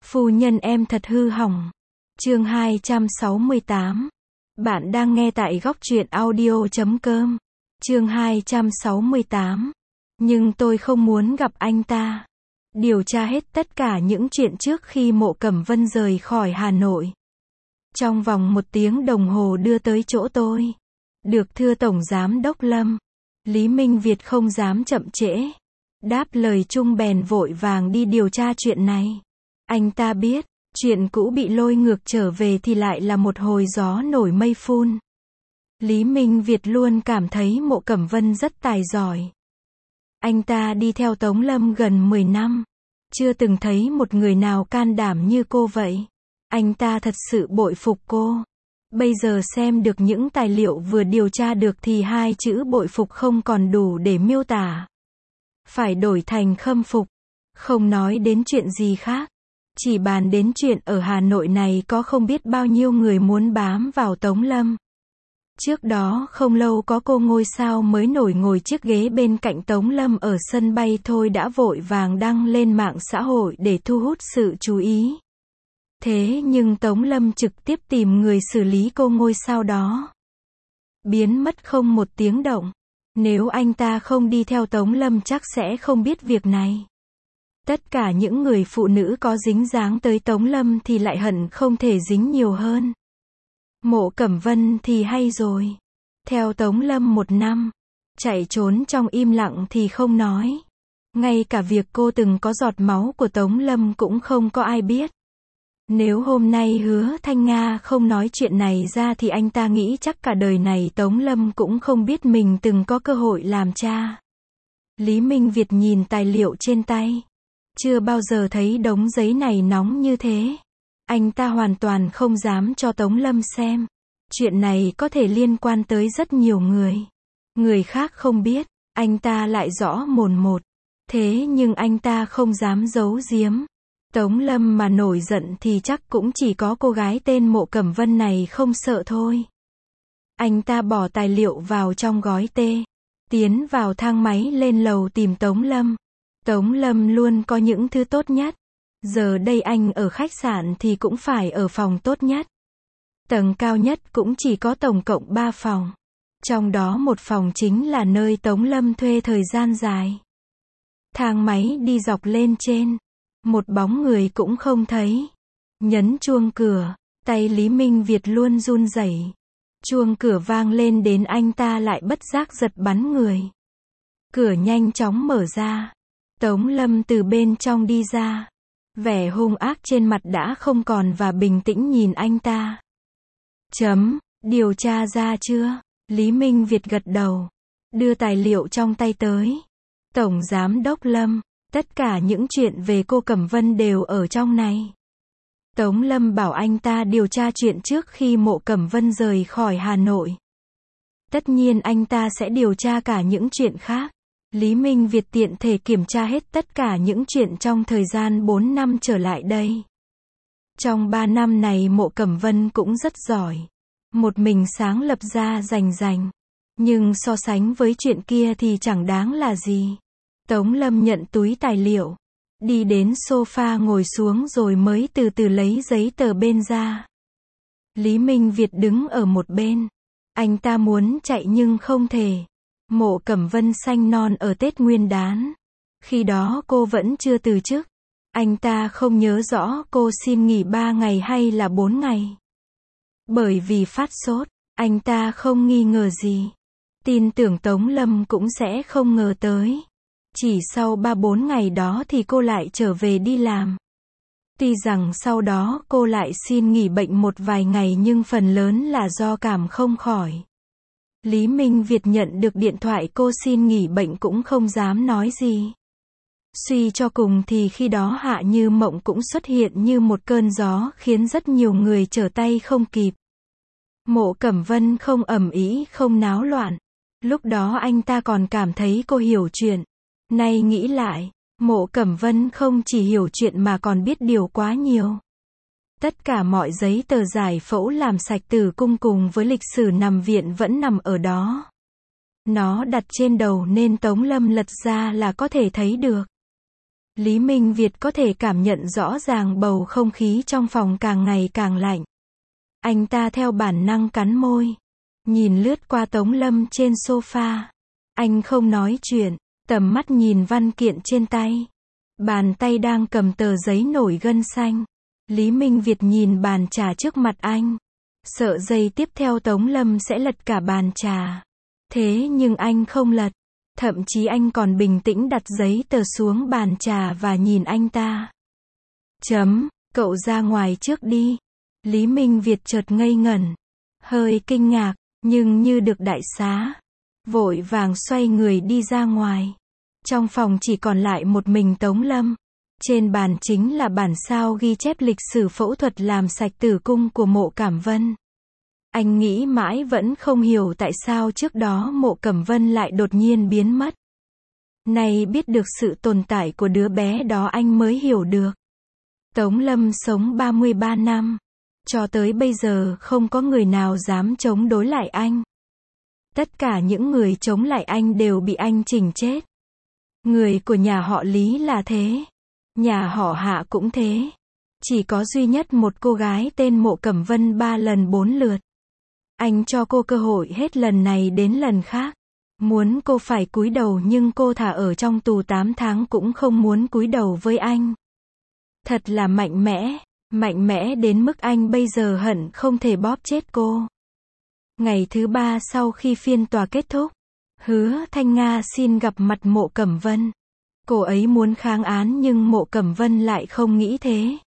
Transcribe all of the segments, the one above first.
Phu nhân em thật hư hỏng. Chương 268. Bạn đang nghe tại góc truyện audio.com. Chương 268. Nhưng tôi không muốn gặp anh ta. Điều tra hết tất cả những chuyện trước khi Mộ Cẩm Vân rời khỏi Hà Nội. Trong vòng 1 tiếng đồng hồ đưa tới chỗ tôi. Được thưa Tổng Giám Đốc Lâm. Lý Minh Việt không dám chậm trễ. Đáp lời chung bèn vội vàng đi điều tra chuyện này. Anh ta biết, chuyện cũ bị lôi ngược trở về thì lại là một hồi gió nổi mây phun. Lý Minh Việt luôn cảm thấy Mộ Cẩm Vân rất tài giỏi. Anh ta đi theo Tống Lâm gần 10 năm. Chưa từng thấy một người nào can đảm như cô vậy. Anh ta thật sự bội phục cô. Bây giờ xem được những tài liệu vừa điều tra được thì 2 chữ bội phục không còn đủ để miêu tả. Phải đổi thành khâm phục. Không nói đến chuyện gì khác. Chỉ bàn đến chuyện ở Hà Nội này có không biết bao nhiêu người muốn bám vào Tống Lâm. Trước đó không lâu có cô ngôi sao mới nổi ngồi chiếc ghế bên cạnh Tống Lâm ở sân bay thôi đã vội vàng đăng lên mạng xã hội để thu hút sự chú ý. Thế nhưng Tống Lâm trực tiếp tìm người xử lý cô ngôi sao đó. Biến mất không một tiếng động. Nếu anh ta không đi theo Tống Lâm chắc sẽ không biết việc này. Tất cả những người phụ nữ có dính dáng tới Tống Lâm thì lại hận không thể dính nhiều hơn. Mộ Cẩm Vân thì hay rồi. Theo Tống Lâm 1 năm. Chạy trốn trong im lặng thì không nói. Ngay cả việc cô từng có giọt máu của Tống Lâm cũng không có ai biết. Nếu hôm nay Hứa Thanh Nga không nói chuyện này ra thì anh ta nghĩ chắc cả đời này Tống Lâm cũng không biết mình từng có cơ hội làm cha. Lý Minh Việt nhìn tài liệu trên tay. Chưa bao giờ thấy đống giấy này nóng như thế. Anh ta hoàn toàn không dám cho Tống Lâm xem. Chuyện này có thể liên quan tới rất nhiều người. Người khác không biết, anh ta lại rõ mồn một. Thế nhưng anh ta không dám giấu giếm. Tống Lâm mà nổi giận thì chắc cũng chỉ có cô gái tên Mộ Cẩm Vân này không sợ thôi. Anh ta bỏ tài liệu vào trong gói tê. Tiến vào thang máy lên lầu tìm Tống Lâm. Tống Lâm luôn có những thứ tốt nhất. Giờ đây anh ở khách sạn thì cũng phải ở phòng tốt nhất. Tầng cao nhất cũng chỉ có tổng cộng 3 phòng. Trong đó một phòng chính là nơi Tống Lâm thuê thời gian dài. Thang máy đi dọc lên trên. Một bóng người cũng không thấy. Nhấn chuông cửa, tay Lý Minh Việt luôn run rẩy. Chuông cửa vang lên đến anh ta lại bất giác giật bắn người. Cửa nhanh chóng mở ra. Tống Lâm từ bên trong đi ra. Vẻ hung ác trên mặt đã không còn và bình tĩnh nhìn anh ta. Điều tra ra chưa? Lý Minh Việt gật đầu. Đưa tài liệu trong tay tới. Tổng Giám Đốc Lâm, tất cả những chuyện về cô Cẩm Vân đều ở trong này. Tống Lâm bảo anh ta điều tra chuyện trước khi Mộ Cẩm Vân rời khỏi Hà Nội. Tất nhiên anh ta sẽ điều tra cả những chuyện khác. Lý Minh Việt tiện thể kiểm tra hết tất cả những chuyện trong thời gian 4 năm trở lại đây. Trong 3 năm này Mộ Cẩm Vân cũng rất giỏi. Một mình sáng lập ra rành. Nhưng so sánh với chuyện kia thì chẳng đáng là gì. Tống Lâm nhận túi tài liệu. Đi đến sofa ngồi xuống rồi mới từ từ lấy giấy tờ bên ra. Lý Minh Việt đứng ở một bên. Anh ta muốn chạy nhưng không thể. Mộ Cẩm Vân sanh non ở Tết Nguyên Đán. Khi đó cô vẫn chưa từ chức. Anh ta không nhớ rõ cô xin nghỉ 3 ngày hay là 4 ngày. Bởi vì phát sốt, anh ta không nghi ngờ gì. Tin tưởng Tống Lâm cũng sẽ không ngờ tới. Chỉ sau 3-4 ngày đó thì cô lại trở về đi làm. Tuy rằng sau đó cô lại xin nghỉ bệnh một vài ngày nhưng phần lớn là do cảm không khỏi. Lý Minh Việt nhận được điện thoại cô xin nghỉ bệnh cũng không dám nói gì. Suy cho cùng thì khi đó Hạ Như Mộng cũng xuất hiện như một cơn gió khiến rất nhiều người trở tay không kịp. Mộ Cẩm Vân không ầm ĩ không náo loạn. Lúc đó anh ta còn cảm thấy cô hiểu chuyện. Nay nghĩ lại, Mộ Cẩm Vân không chỉ hiểu chuyện mà còn biết điều quá nhiều. Tất cả mọi giấy tờ giải phẫu làm sạch tử cung cùng với lịch sử nằm viện vẫn nằm ở đó. Nó đặt trên đầu nên Tống Lâm lật ra là có thể thấy được. Lý Minh Việt có thể cảm nhận rõ ràng bầu không khí trong phòng càng ngày càng lạnh. Anh ta theo bản năng cắn môi. Nhìn lướt qua Tống Lâm trên sofa. Anh không nói chuyện, tầm mắt nhìn văn kiện trên tay. Bàn tay đang cầm tờ giấy nổi gân xanh. Lý Minh Việt nhìn bàn trà trước mặt anh. Sợ giây tiếp theo Tống Lâm sẽ lật cả bàn trà. Thế nhưng anh không lật. Thậm chí anh còn bình tĩnh đặt giấy tờ xuống bàn trà và nhìn anh ta. Cậu ra ngoài trước đi. Lý Minh Việt chợt ngây ngẩn. Hơi kinh ngạc, nhưng như được đại xá. Vội vàng xoay người đi ra ngoài. Trong phòng chỉ còn lại một mình Tống Lâm. Trên bàn chính là bản sao ghi chép lịch sử phẫu thuật làm sạch tử cung của Mộ Cẩm Vân. Anh nghĩ mãi vẫn không hiểu tại sao trước đó Mộ Cẩm Vân lại đột nhiên biến mất. Nay biết được sự tồn tại của đứa bé đó anh mới hiểu được. Tống Lâm sống 33 năm. Cho tới bây giờ không có người nào dám chống đối lại anh. Tất cả những người chống lại anh đều bị anh chỉnh chết. Người của nhà họ Lý là thế. Nhà họ Hạ cũng thế. Chỉ có duy nhất một cô gái tên Mộ Cẩm Vân 3 lần 4 lượt. Anh cho cô cơ hội hết lần này đến lần khác. Muốn cô phải cúi đầu nhưng cô thà ở trong tù 8 tháng cũng không muốn cúi đầu với anh. Thật là mạnh mẽ đến mức anh bây giờ hận không thể bóp chết cô. Ngày thứ 3 sau khi phiên tòa kết thúc, Hứa Thanh Nga xin gặp mặt Mộ Cẩm Vân. Cô ấy muốn kháng án nhưng Mộ Cẩm Vân lại không nghĩ thế.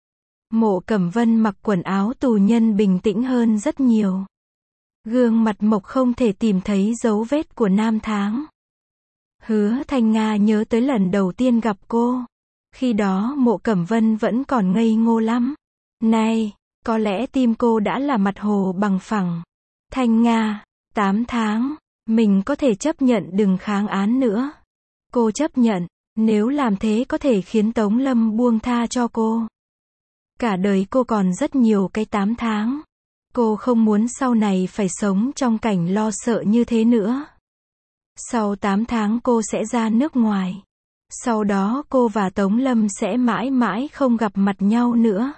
Mộ Cẩm Vân mặc quần áo tù nhân bình tĩnh hơn rất nhiều. Gương mặt mộc không thể tìm thấy dấu vết của năm tháng. Hứa Thanh Nga nhớ tới lần đầu tiên gặp cô. Khi đó Mộ Cẩm Vân vẫn còn ngây ngô lắm. Này, có lẽ tim cô đã là mặt hồ bằng phẳng. Thanh Nga, 8 tháng, mình có thể chấp nhận đừng kháng án nữa. Cô chấp nhận, nếu làm thế có thể khiến Tống Lâm buông tha cho cô. Cả đời cô còn rất nhiều cái 8 tháng. Cô không muốn sau này phải sống trong cảnh lo sợ như thế nữa. Sau 8 tháng cô sẽ ra nước ngoài. Sau đó cô và Tống Lâm sẽ mãi mãi không gặp mặt nhau nữa.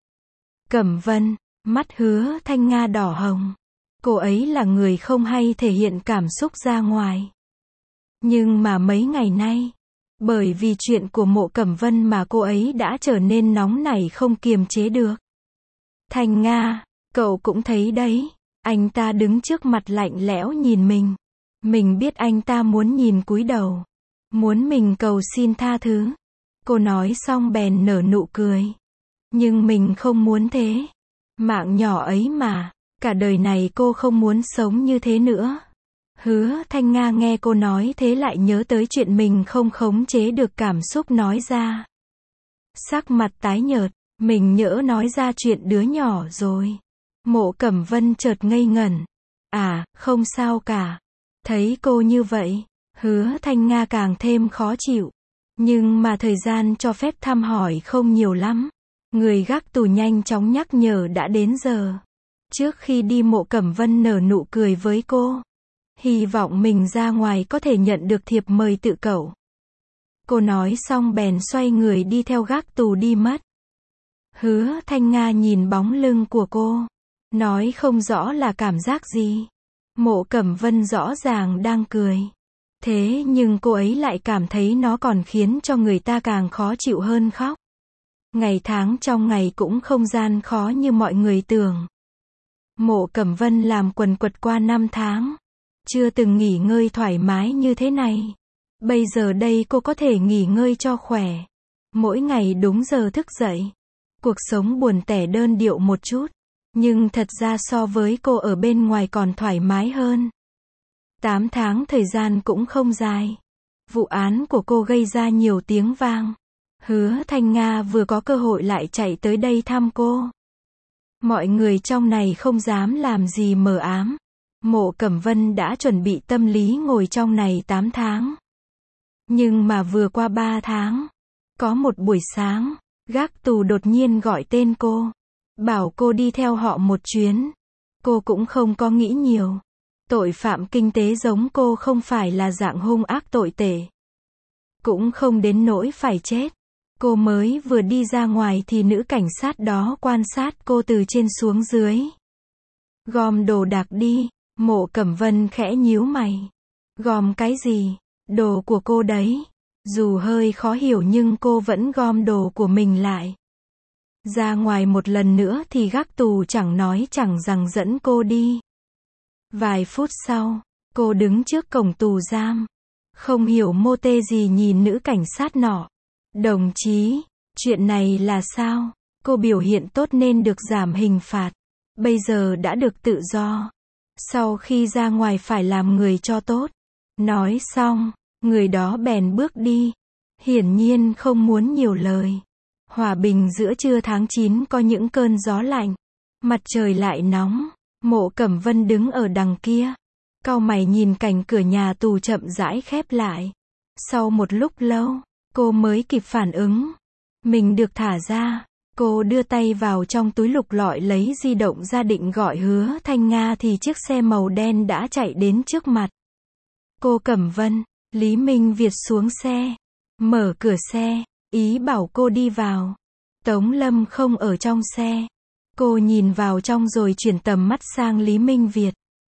Cẩm Vân, mắt Hứa Thanh Nga đỏ hồng. Cô ấy là người không hay thể hiện cảm xúc ra ngoài. Nhưng mà mấy ngày nay, bởi vì chuyện của Mộ Cẩm Vân mà cô ấy đã trở nên nóng nảy không kiềm chế được. Thanh Nga, cậu cũng thấy đấy, anh ta đứng trước mặt lạnh lẽo nhìn mình. Mình biết anh ta muốn nhìn cúi đầu. Muốn mình cầu xin tha thứ. Cô nói xong bèn nở nụ cười. Nhưng mình không muốn thế. Mạng nhỏ ấy mà, cả đời này cô không muốn sống như thế nữa. Hứa Thanh Nga nghe cô nói thế lại nhớ tới chuyện mình không khống chế được cảm xúc nói ra. Sắc mặt tái nhợt, mình nhỡ nói ra chuyện đứa nhỏ rồi. Mộ Cẩm Vân chợt ngây ngẩn. À, không sao cả. Thấy cô như vậy, Hứa Thanh Nga càng thêm khó chịu. Nhưng mà thời gian cho phép thăm hỏi không nhiều lắm. Người gác tù nhanh chóng nhắc nhở đã đến giờ. Trước khi đi Mộ Cẩm Vân nở nụ cười với cô. Hy vọng mình ra ngoài có thể nhận được thiệp mời tự cậu. Cô nói xong bèn xoay người đi theo gác tù đi mất. Hứa Thanh Nga nhìn bóng lưng của cô. Nói không rõ là cảm giác gì. Mộ Cẩm Vân rõ ràng đang cười. Thế nhưng cô ấy lại cảm thấy nó còn khiến cho người ta càng khó chịu hơn khóc. Ngày tháng trong ngày cũng không gian khó như mọi người tưởng. Mộ Cẩm Vân làm quần quật qua 5 tháng. Chưa từng nghỉ ngơi thoải mái như thế này. Bây giờ đây cô có thể nghỉ ngơi cho khỏe. Mỗi ngày đúng giờ thức dậy. Cuộc sống buồn tẻ đơn điệu một chút. Nhưng thật ra so với cô ở bên ngoài còn thoải mái hơn. 8 tháng thời gian cũng không dài. Vụ án của cô gây ra nhiều tiếng vang. Hứa Thanh Nga vừa có cơ hội lại chạy tới đây thăm cô. Mọi người trong này không dám làm gì mờ ám. Mộ Cẩm Vân đã chuẩn bị tâm lý ngồi trong này 8 tháng. Nhưng mà vừa qua 3 tháng, có một buổi sáng, gác tù đột nhiên gọi tên cô. Bảo cô đi theo họ một chuyến. Cô cũng không có nghĩ nhiều. Tội phạm kinh tế giống cô không phải là dạng hung ác tồi tệ. Cũng không đến nỗi phải chết. Cô mới vừa đi ra ngoài thì nữ cảnh sát đó quan sát cô từ trên xuống dưới. Gom đồ đạc đi, Mộ Cẩm Vân khẽ nhíu mày. Gom cái gì? Đồ của cô đấy. Dù hơi khó hiểu nhưng cô vẫn gom đồ của mình lại. Ra ngoài một lần nữa thì gác tù chẳng nói chẳng rằng dẫn cô đi. Vài phút sau, cô đứng trước cổng tù giam. Không hiểu mô tê gì nhìn nữ cảnh sát nọ. Đồng chí, chuyện này là sao? Cô biểu hiện tốt nên được giảm hình phạt. Bây giờ đã được tự do. Sau khi ra ngoài phải làm người cho tốt. Nói xong, người đó bèn bước đi. Hiển nhiên không muốn nhiều lời. Hòa bình giữa trưa tháng 9 có những cơn gió lạnh. Mặt trời lại nóng. Mộ Cẩm Vân đứng ở đằng kia. Cau mày nhìn cảnh cửa nhà tù chậm rãi khép lại. Sau một lúc lâu, cô mới kịp phản ứng. Mình được thả ra. Cô đưa tay vào trong túi lục lọi lấy di động ra định gọi Hứa Thanh Nga thì chiếc xe màu đen đã chạy đến trước mặt. Cô Cẩm Vân, Lý Minh Việt xuống xe. Mở cửa xe, ý bảo cô đi vào. Tống Lâm không ở trong xe. Cô nhìn vào trong rồi chuyển tầm mắt sang Lý Minh Việt.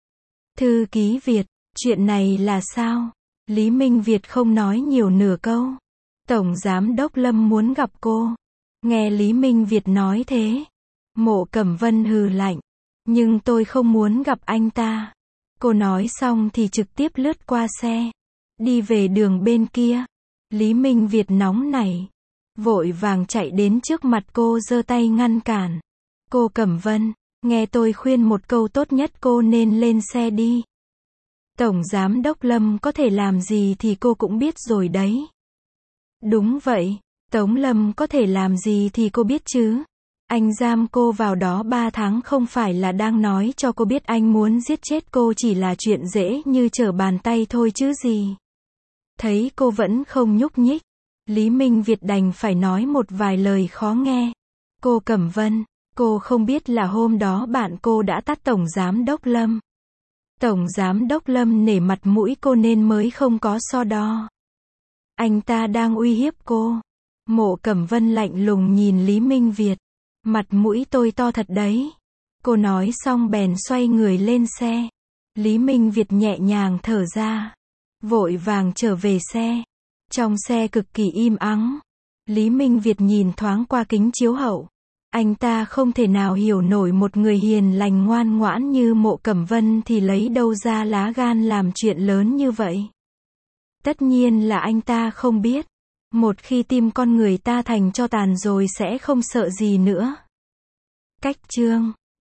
Thư ký Việt, chuyện này là sao? Lý Minh Việt không nói nhiều nửa câu. Tổng Giám đốc Lâm muốn gặp cô. Nghe Lý Minh Việt nói thế. Mộ Cẩm Vân hừ lạnh. Nhưng tôi không muốn gặp anh ta. Cô nói xong thì trực tiếp lướt qua xe. Đi về đường bên kia. Lý Minh Việt nóng nảy. Vội vàng chạy đến trước mặt cô giơ tay ngăn cản. Cô Cẩm Vân, nghe tôi khuyên một câu tốt nhất cô nên lên xe đi. Tổng Giám đốc Lâm có thể làm gì thì cô cũng biết rồi đấy. Đúng vậy, Tống Lâm có thể làm gì thì cô biết chứ. Anh giam cô vào đó 3 tháng không phải là đang nói cho cô biết anh muốn giết chết cô chỉ là chuyện dễ như trở bàn tay thôi chứ gì. Thấy cô vẫn không nhúc nhích, Lý Minh Việt đành phải nói một vài lời khó nghe. Cô Cẩm Vân, cô không biết là hôm đó bạn cô đã tát Tổng Giám đốc Lâm. Tổng Giám đốc Lâm nể mặt mũi cô nên mới không có so đo. Anh ta đang uy hiếp cô. Mộ Cẩm Vân lạnh lùng nhìn Lý Minh Việt. Mặt mũi tôi to thật đấy. Cô nói xong bèn xoay người lên xe. Lý Minh Việt nhẹ nhàng thở ra. Vội vàng trở về xe. Trong xe cực kỳ im ắng. Lý Minh Việt nhìn thoáng qua kính chiếu hậu. Anh ta không thể nào hiểu nổi một người hiền lành ngoan ngoãn như Mộ Cẩm Vân thì lấy đâu ra lá gan làm chuyện lớn như vậy. Tất nhiên là anh ta không biết. Một khi tim con người ta thành tro tàn rồi sẽ không sợ gì nữa. Cách chương